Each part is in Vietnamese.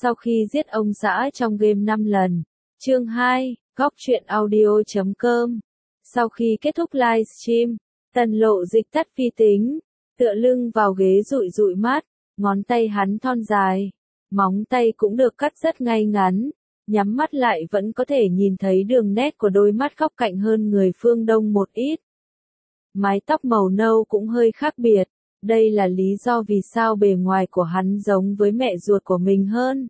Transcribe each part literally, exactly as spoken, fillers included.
Sau khi giết ông xã trong game năm lần. Chương hai, góc truyện audio chấm com. Sau khi kết thúc livestream, Tần Lộ Dịch tắt vi tính, tựa lưng vào ghế dụi dụi mắt, ngón tay hắn thon dài, móng tay cũng được cắt rất ngay ngắn, nhắm mắt lại vẫn có thể nhìn thấy đường nét của đôi mắt góc cạnh hơn người phương Đông một ít. Mái tóc màu nâu cũng hơi khác biệt, đây là lý do vì sao bề ngoài của hắn giống với mẹ ruột của mình hơn.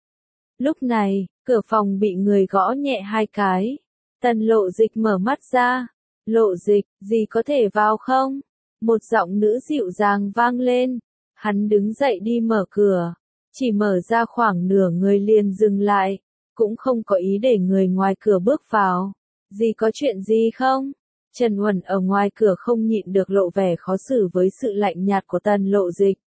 Lúc này, cửa phòng bị người gõ nhẹ hai cái. Tần Lộ Dịch mở mắt ra. Lộ Dịch, gì có thể vào không? Một giọng nữ dịu dàng vang lên. Hắn đứng dậy đi mở cửa. Chỉ mở ra khoảng nửa người liền dừng lại. Cũng không có ý để người ngoài cửa bước vào. Gì có chuyện gì không? Trần Huẩn ở ngoài cửa không nhịn được lộ vẻ khó xử với sự lạnh nhạt của Tần Lộ Dịch.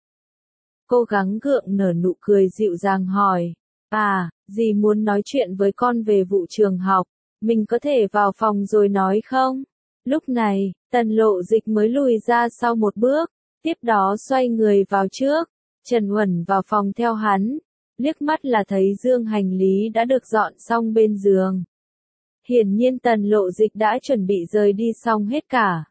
Cố gắng gượng nở nụ cười dịu dàng hỏi. À, dì muốn nói chuyện với con về vụ trường học, mình có thể vào phòng rồi nói không? Lúc này, Tần Lộ Dịch mới lùi ra sau một bước, tiếp đó xoay người vào trước. Trần Huẩn vào phòng theo hắn, liếc mắt là thấy dương hành lý đã được dọn xong bên giường. Hiển nhiên Tần Lộ Dịch đã chuẩn bị rời đi xong hết cả.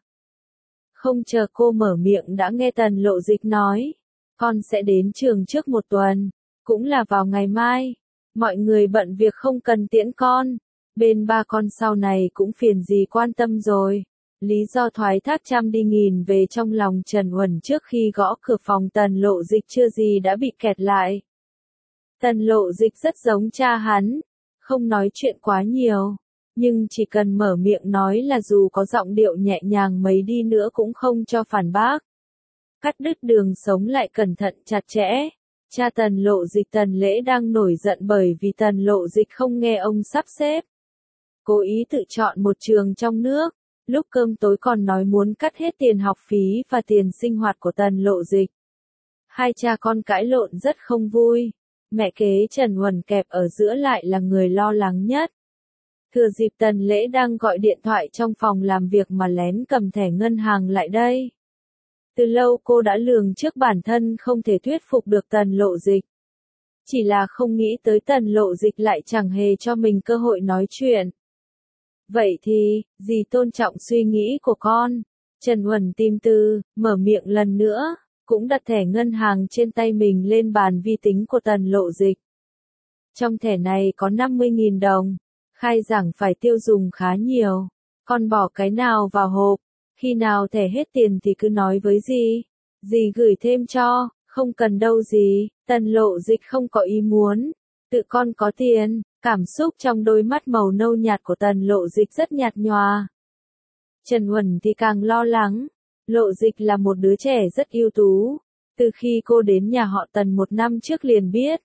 Không chờ cô mở miệng đã nghe Tần Lộ Dịch nói, con sẽ đến trường trước một tuần. Cũng là vào ngày mai, mọi người bận việc không cần tiễn con, bên ba con sau này cũng phiền gì quan tâm rồi. Lý do thoái thác trăm đi nghìn về trong lòng Trần Huẩn trước khi gõ cửa phòng Tần Lộ Dịch chưa gì đã bị kẹt lại. Tần Lộ Dịch rất giống cha hắn, không nói chuyện quá nhiều, nhưng chỉ cần mở miệng nói là dù có giọng điệu nhẹ nhàng mấy đi nữa cũng không cho phản bác. Cắt đứt đường sống lại cẩn thận chặt chẽ. Cha Tần Lộ Dịch Tần Lễ đang nổi giận bởi vì Tần Lộ Dịch không nghe ông sắp xếp. Cố ý tự chọn một trường trong nước, lúc cơm tối còn nói muốn cắt hết tiền học phí và tiền sinh hoạt của Tần Lộ Dịch. Hai cha con cãi lộn rất không vui, mẹ kế Trần Huẩn kẹp ở giữa lại là người lo lắng nhất. Thừa dịp Tần Lễ đang gọi điện thoại trong phòng làm việc mà lén cầm thẻ ngân hàng lại đây. Từ lâu cô đã lường trước bản thân không thể thuyết phục được Tần Lộ Dịch. Chỉ là không nghĩ tới Tần Lộ Dịch lại chẳng hề cho mình cơ hội nói chuyện. Vậy thì, dì tôn trọng suy nghĩ của con. Trần Huẩn tìm từ, mở miệng lần nữa, cũng đặt thẻ ngân hàng trên tay mình lên bàn vi tính của Tần Lộ Dịch. Trong thẻ này có năm mươi nghìn đồng, khai giảng phải tiêu dùng khá nhiều. Con bỏ cái nào vào hộp? Khi nào thẻ hết tiền thì cứ nói với dì. Dì gửi thêm cho, không cần đâu dì. Tần Lộ Dịch không có ý muốn. Tự con có tiền. Cảm xúc trong đôi mắt màu nâu nhạt của Tần Lộ Dịch rất nhạt nhòa. Trần Huẩn thì càng lo lắng. Lộ Dịch là một đứa trẻ rất ưu tú. Từ khi cô đến nhà họ Tần một năm trước liền biết.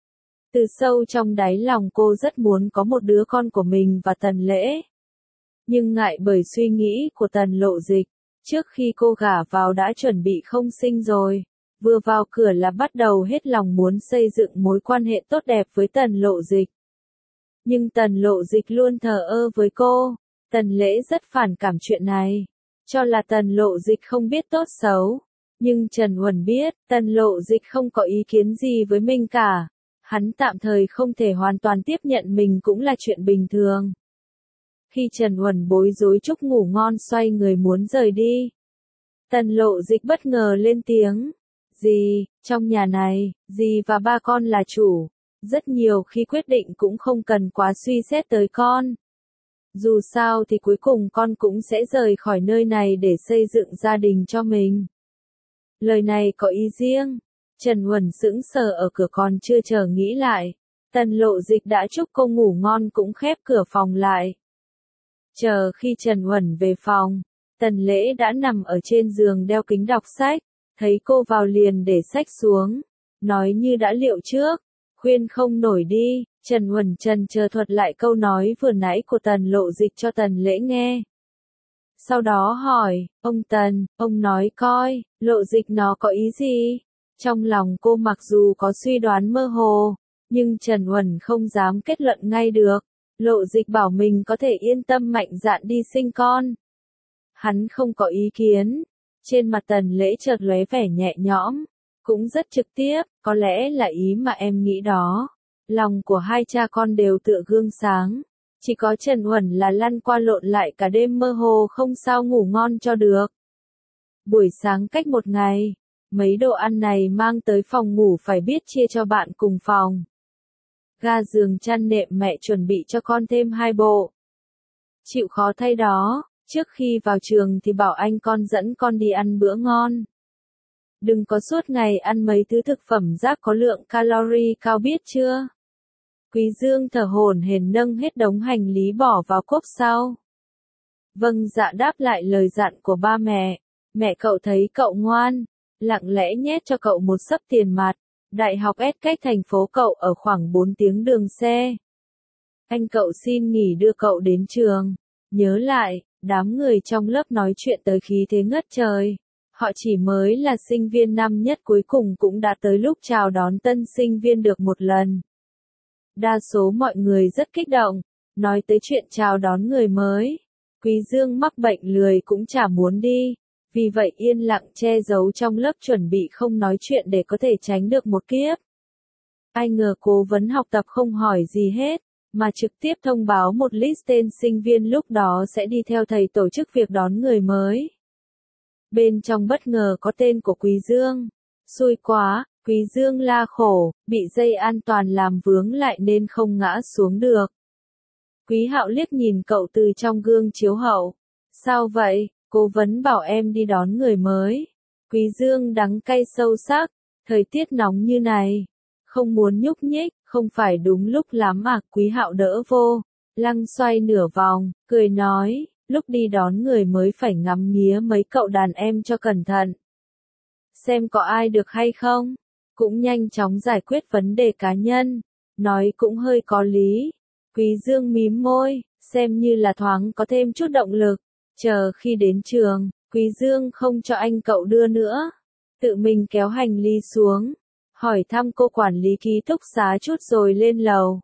Từ sâu trong đáy lòng cô rất muốn có một đứa con của mình và Tần Lễ. Nhưng ngại bởi suy nghĩ của Tần Lộ Dịch, trước khi cô gả vào đã chuẩn bị không sinh rồi, vừa vào cửa là bắt đầu hết lòng muốn xây dựng mối quan hệ tốt đẹp với Tần Lộ Dịch. Nhưng Tần Lộ Dịch luôn thờ ơ với cô, Tần Lễ rất phản cảm chuyện này, cho là Tần Lộ Dịch không biết tốt xấu. Nhưng Trần Huẩn biết, Tần Lộ Dịch không có ý kiến gì với mình cả, hắn tạm thời không thể hoàn toàn tiếp nhận mình cũng là chuyện bình thường. Khi Trần Huẩn bối rối chúc ngủ ngon xoay người muốn rời đi. Tần Lộ Dịch bất ngờ lên tiếng. Dì, trong nhà này, dì và ba con là chủ. Rất nhiều khi quyết định cũng không cần quá suy xét tới con. Dù sao thì cuối cùng con cũng sẽ rời khỏi nơi này để xây dựng gia đình cho mình. Lời này có ý riêng. Trần Huẩn sững sờ ở cửa còn chưa chờ nghĩ lại. Tần Lộ Dịch đã chúc cô ngủ ngon cũng khép cửa phòng lại. Chờ khi Trần Huẩn về phòng, Tần Lễ đã nằm ở trên giường đeo kính đọc sách, thấy cô vào liền để sách xuống, nói như đã liệu trước, khuyên không nổi đi. Trần Huẩn chần chờ thuật lại câu nói vừa nãy của Tần Lộ Dịch cho Tần Lễ nghe. Sau đó hỏi, ông Tần, ông nói coi, Lộ Dịch nó có ý gì? Trong lòng cô mặc dù có suy đoán mơ hồ, nhưng Trần Huẩn không dám kết luận ngay được. Lộ Dịch bảo mình có thể yên tâm mạnh dạn đi sinh con. Hắn không có ý kiến. Trên mặt Tần Lễ chợt lóe vẻ nhẹ nhõm, cũng rất trực tiếp, có lẽ là ý mà em nghĩ đó. Lòng của hai cha con đều tựa gương sáng. Chỉ có Trần Uẩn là lăn qua lộn lại cả đêm mơ hồ không sao ngủ ngon cho được. Buổi sáng cách một ngày, mấy đồ ăn này mang tới phòng ngủ phải biết chia cho bạn cùng phòng. Ga giường chăn nệm mẹ chuẩn bị cho con thêm hai bộ. Chịu khó thay đó, trước khi vào trường thì bảo anh con dẫn con đi ăn bữa ngon. Đừng có suốt ngày ăn mấy thứ thực phẩm rác có lượng calorie cao biết chưa? Quý Dương thở hổn hển nâng hết đống hành lý bỏ vào cốp sau. Vâng dạ đáp lại lời dặn của ba mẹ. Mẹ cậu thấy cậu ngoan, lặng lẽ nhét cho cậu một xấp tiền mặt. Đại học S cách thành phố cậu ở khoảng bốn tiếng đường xe. Anh cậu xin nghỉ đưa cậu đến trường. Nhớ lại, đám người trong lớp nói chuyện tới khí thế ngất trời. Họ chỉ mới là sinh viên năm nhất cuối cùng cũng đã tới lúc chào đón tân sinh viên được một lần. Đa số mọi người rất kích động, nói tới chuyện chào đón người mới. Quý Dương mắc bệnh lười cũng chả muốn đi, vì vậy yên lặng che giấu trong lớp chuẩn bị không nói chuyện để có thể tránh được một kiếp. Ai ngờ cố vấn học tập không hỏi gì hết, mà trực tiếp thông báo một list tên sinh viên lúc đó sẽ đi theo thầy tổ chức việc đón người mới. Bên trong bất ngờ có tên của Quý Dương. Xui quá, Quý Dương la khổ, bị dây an toàn làm vướng lại nên không ngã xuống được. Quý Hạo liếc nhìn cậu từ trong gương chiếu hậu. Sao vậy, cố vấn bảo em đi đón người mới. Quý Dương đắng cay sâu sắc, thời tiết nóng như này. Không muốn nhúc nhích, không phải đúng lúc lắm à. Quý Hạo đỡ vô, lăng xoay nửa vòng, cười nói, lúc đi đón người mới phải ngắm nghía mấy cậu đàn em cho cẩn thận. Xem có ai được hay không, cũng nhanh chóng giải quyết vấn đề cá nhân, nói cũng hơi có lý. Quý Dương mím môi, xem như là thoáng có thêm chút động lực. Chờ khi đến trường, Quý Dương không cho anh cậu đưa nữa, tự mình kéo hành lý xuống, hỏi thăm cô quản lý ký túc xá chút rồi lên lầu.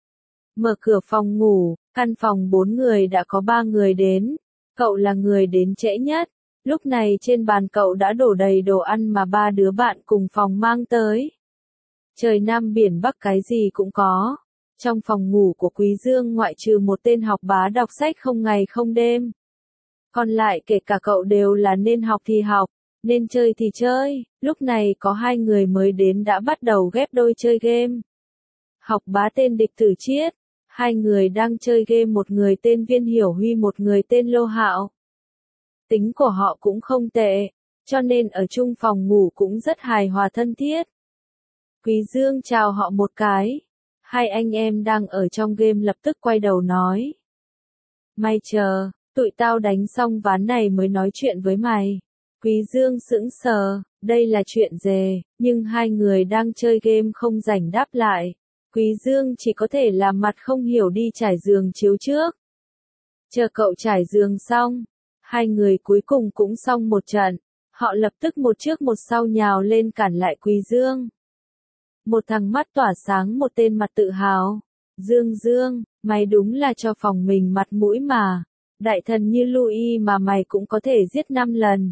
Mở cửa phòng ngủ, căn phòng bốn người đã có ba người đến, cậu là người đến trễ nhất. Lúc này trên bàn cậu đã đổ đầy đồ ăn mà ba đứa bạn cùng phòng mang tới. Trời Nam biển Bắc cái gì cũng có. Trong phòng ngủ của Quý Dương ngoại trừ một tên học bá đọc sách không ngày không đêm. Còn lại kể cả cậu đều là nên học thì học, nên chơi thì chơi. Lúc này có hai người mới đến đã bắt đầu ghép đôi chơi game. Học bá tên Địch Tử Chiết, hai người đang chơi game, một người tên Viên Hiểu Huy, một người tên Lô Hạo. Tính của họ cũng không tệ, cho nên ở chung phòng ngủ cũng rất hài hòa thân thiết. Quý Dương chào họ một cái. Hai anh em đang ở trong game lập tức quay đầu nói. Mày chờ, tụi tao đánh xong ván này mới nói chuyện với mày. Quý Dương sững sờ, đây là chuyện gì, nhưng hai người đang chơi game không rảnh đáp lại. Quý Dương chỉ có thể làm mặt không hiểu đi trải giường chiếu trước. Chờ cậu trải giường xong, hai người cuối cùng cũng xong một trận. Họ lập tức một trước một sau nhào lên cản lại Quý Dương. Một thằng mắt tỏa sáng, một tên mặt tự hào. Dương Dương, mày đúng là cho phòng mình mặt mũi mà. Đại thần như Louis mà mày cũng có thể giết năm lần.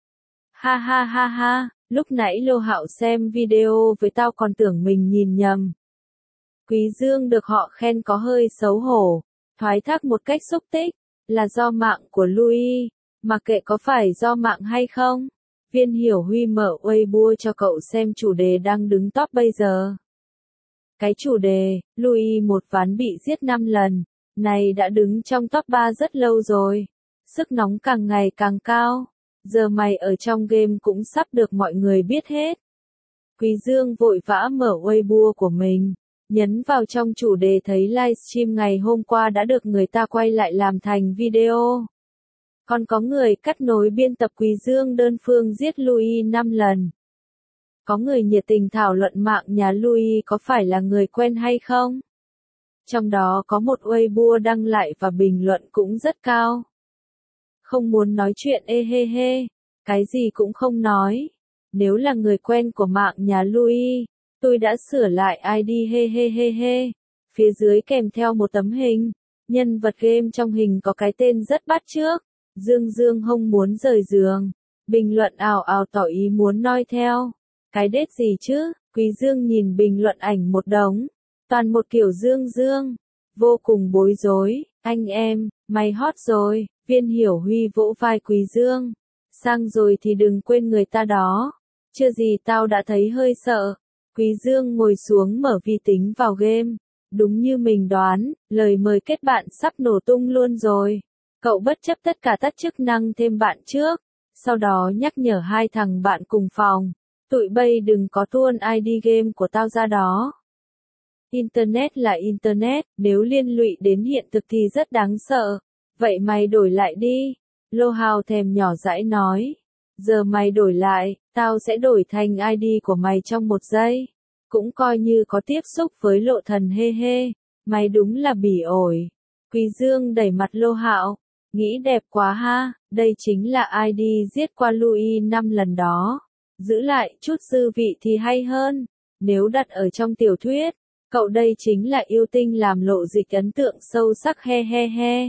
Ha ha ha ha, lúc nãy Lô Hạo xem video với tao còn tưởng mình nhìn nhầm. Quý Dương được họ khen có hơi xấu hổ, thoái thác một cách xúc tích, là do mạng của Louis, mà kệ có phải do mạng hay không. Viên Hiểu Huy mở Weibo cho cậu xem chủ đề đang đứng top bây giờ. Cái chủ đề, Louis một ván bị giết năm lần, này đã đứng trong top ba rất lâu rồi. Sức nóng càng ngày càng cao. Giờ mày ở trong game cũng sắp được mọi người biết hết. Quý Dương vội vã mở Weibo của mình, nhấn vào trong chủ đề thấy livestream ngày hôm qua đã được người ta quay lại làm thành video. Còn có người cắt nối biên tập Quý Dương đơn phương giết Louis năm lần. Có người nhiệt tình thảo luận mạng nhà Louis có phải là người quen hay không. Trong đó có một Weibo đăng lại và bình luận cũng rất cao. Không muốn nói chuyện ê hê hê, cái gì cũng không nói. Nếu là người quen của mạng nhà Louis, tôi đã sửa lại i đê hê hê hê hê. Phía dưới kèm theo một tấm hình, nhân vật game trong hình có cái tên rất bắt chước. Dương Dương không muốn rời giường. Bình luận ào ào tỏ ý muốn noi theo. Cái đết gì chứ? Quý Dương nhìn bình luận ảnh một đống. Toàn một kiểu dương dương. Vô cùng bối rối, anh em, mày hot rồi, Viên Hiểu Huy vỗ vai Quý Dương. Sang rồi thì đừng quên người ta đó. Chưa gì tao đã thấy hơi sợ. Quý Dương ngồi xuống mở vi tính vào game. Đúng như mình đoán, lời mời kết bạn sắp nổ tung luôn rồi. Cậu bất chấp tất cả tắt chức năng thêm bạn trước. Sau đó nhắc nhở hai thằng bạn cùng phòng. Tụi bay đừng có tuôn i đê game của tao ra đó. Internet là Internet, nếu liên lụy đến hiện thực thì rất đáng sợ. Vậy mày đổi lại đi. Lô Hào thèm nhỏ dãi nói. Giờ mày đổi lại, tao sẽ đổi thành i đê của mày trong một giây. Cũng coi như có tiếp xúc với lộ thần hê hê. Mày đúng là bỉ ổi. Quý Dương đẩy mặt Lô Hạo. Nghĩ đẹp quá ha, đây chính là i đê giết qua Louis năm lần đó. Giữ lại chút dư vị thì hay hơn. Nếu đặt ở trong tiểu thuyết, cậu đây chính là yêu tinh làm lộ dịch ấn tượng sâu sắc he he he.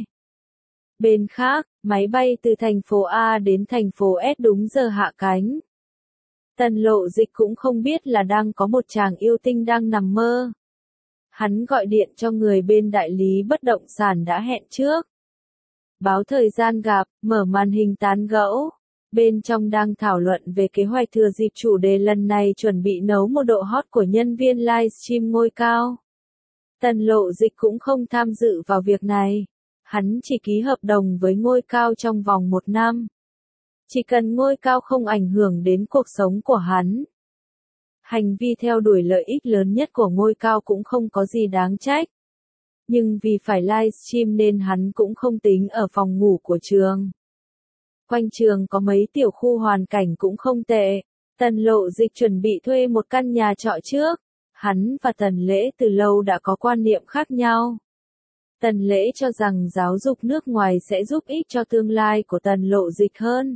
Bên khác, máy bay từ thành phố A đến thành phố S đúng giờ hạ cánh. Tần Lộ Dịch cũng không biết là đang có một chàng yêu tinh đang nằm mơ. Hắn gọi điện cho người bên đại lý bất động sản đã hẹn trước. Báo thời gian gặp, mở màn hình tán gẫu. Bên trong đang thảo luận về kế hoạch thừa dịp chủ đề lần này chuẩn bị nấu một độ hot của nhân viên livestream ngôi cao. Tần Lộ Dịch cũng không tham dự vào việc này. Hắn chỉ ký hợp đồng với ngôi cao trong vòng một năm. Chỉ cần ngôi cao không ảnh hưởng đến cuộc sống của hắn. Hành vi theo đuổi lợi ích lớn nhất của ngôi cao cũng không có gì đáng trách. Nhưng vì phải livestream nên hắn cũng không tính ở phòng ngủ của trường. Quanh trường có mấy tiểu khu hoàn cảnh cũng không tệ. Tần Lộ Dịch chuẩn bị thuê một căn nhà trọ trước. Hắn và Tần Lễ từ lâu đã có quan niệm khác nhau. Tần Lễ cho rằng giáo dục nước ngoài sẽ giúp ích cho tương lai của Tần Lộ Dịch hơn.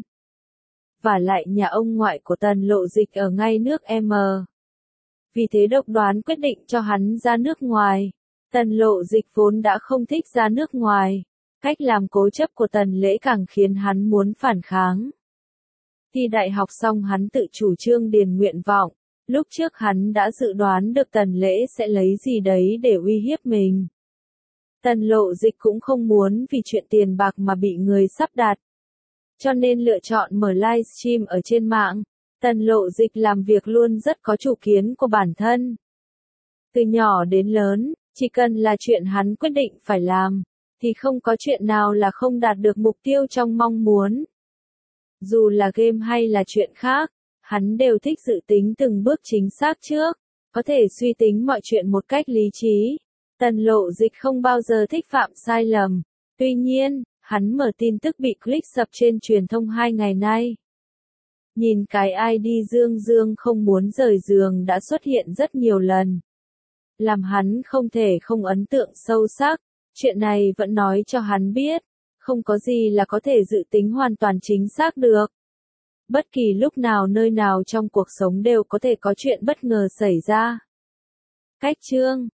Và lại nhà ông ngoại của Tần Lộ Dịch ở ngay nước M. Vì thế độc đoán quyết định cho hắn ra nước ngoài. Tần Lộ Dịch vốn đã không thích ra nước ngoài. Cách làm cố chấp của Tần Lễ càng khiến hắn muốn phản kháng. Thi đại học xong hắn tự chủ trương điền nguyện vọng. Lúc trước hắn đã dự đoán được Tần Lễ sẽ lấy gì đấy để uy hiếp mình. Tần Lộ Dịch cũng không muốn vì chuyện tiền bạc mà bị người sắp đặt. Cho nên lựa chọn mở livestream ở trên mạng. Tần Lộ Dịch làm việc luôn rất có chủ kiến của bản thân. Từ nhỏ đến lớn, chỉ cần là chuyện hắn quyết định phải làm, thì không có chuyện nào là không đạt được mục tiêu trong mong muốn. Dù là game hay là chuyện khác, hắn đều thích dự tính từng bước chính xác trước, có thể suy tính mọi chuyện một cách lý trí. Tần Lộ Dịch không bao giờ thích phạm sai lầm. Tuy nhiên, hắn mở tin tức bị click sập trên truyền thông hai ngày nay. Nhìn cái i đê Dương Dương không muốn rời giường đã xuất hiện rất nhiều lần. Làm hắn không thể không ấn tượng sâu sắc. Chuyện này vẫn nói cho hắn biết, không có gì là có thể dự tính hoàn toàn chính xác được. Bất kỳ lúc nào nơi nào trong cuộc sống đều có thể có chuyện bất ngờ xảy ra. Cách chương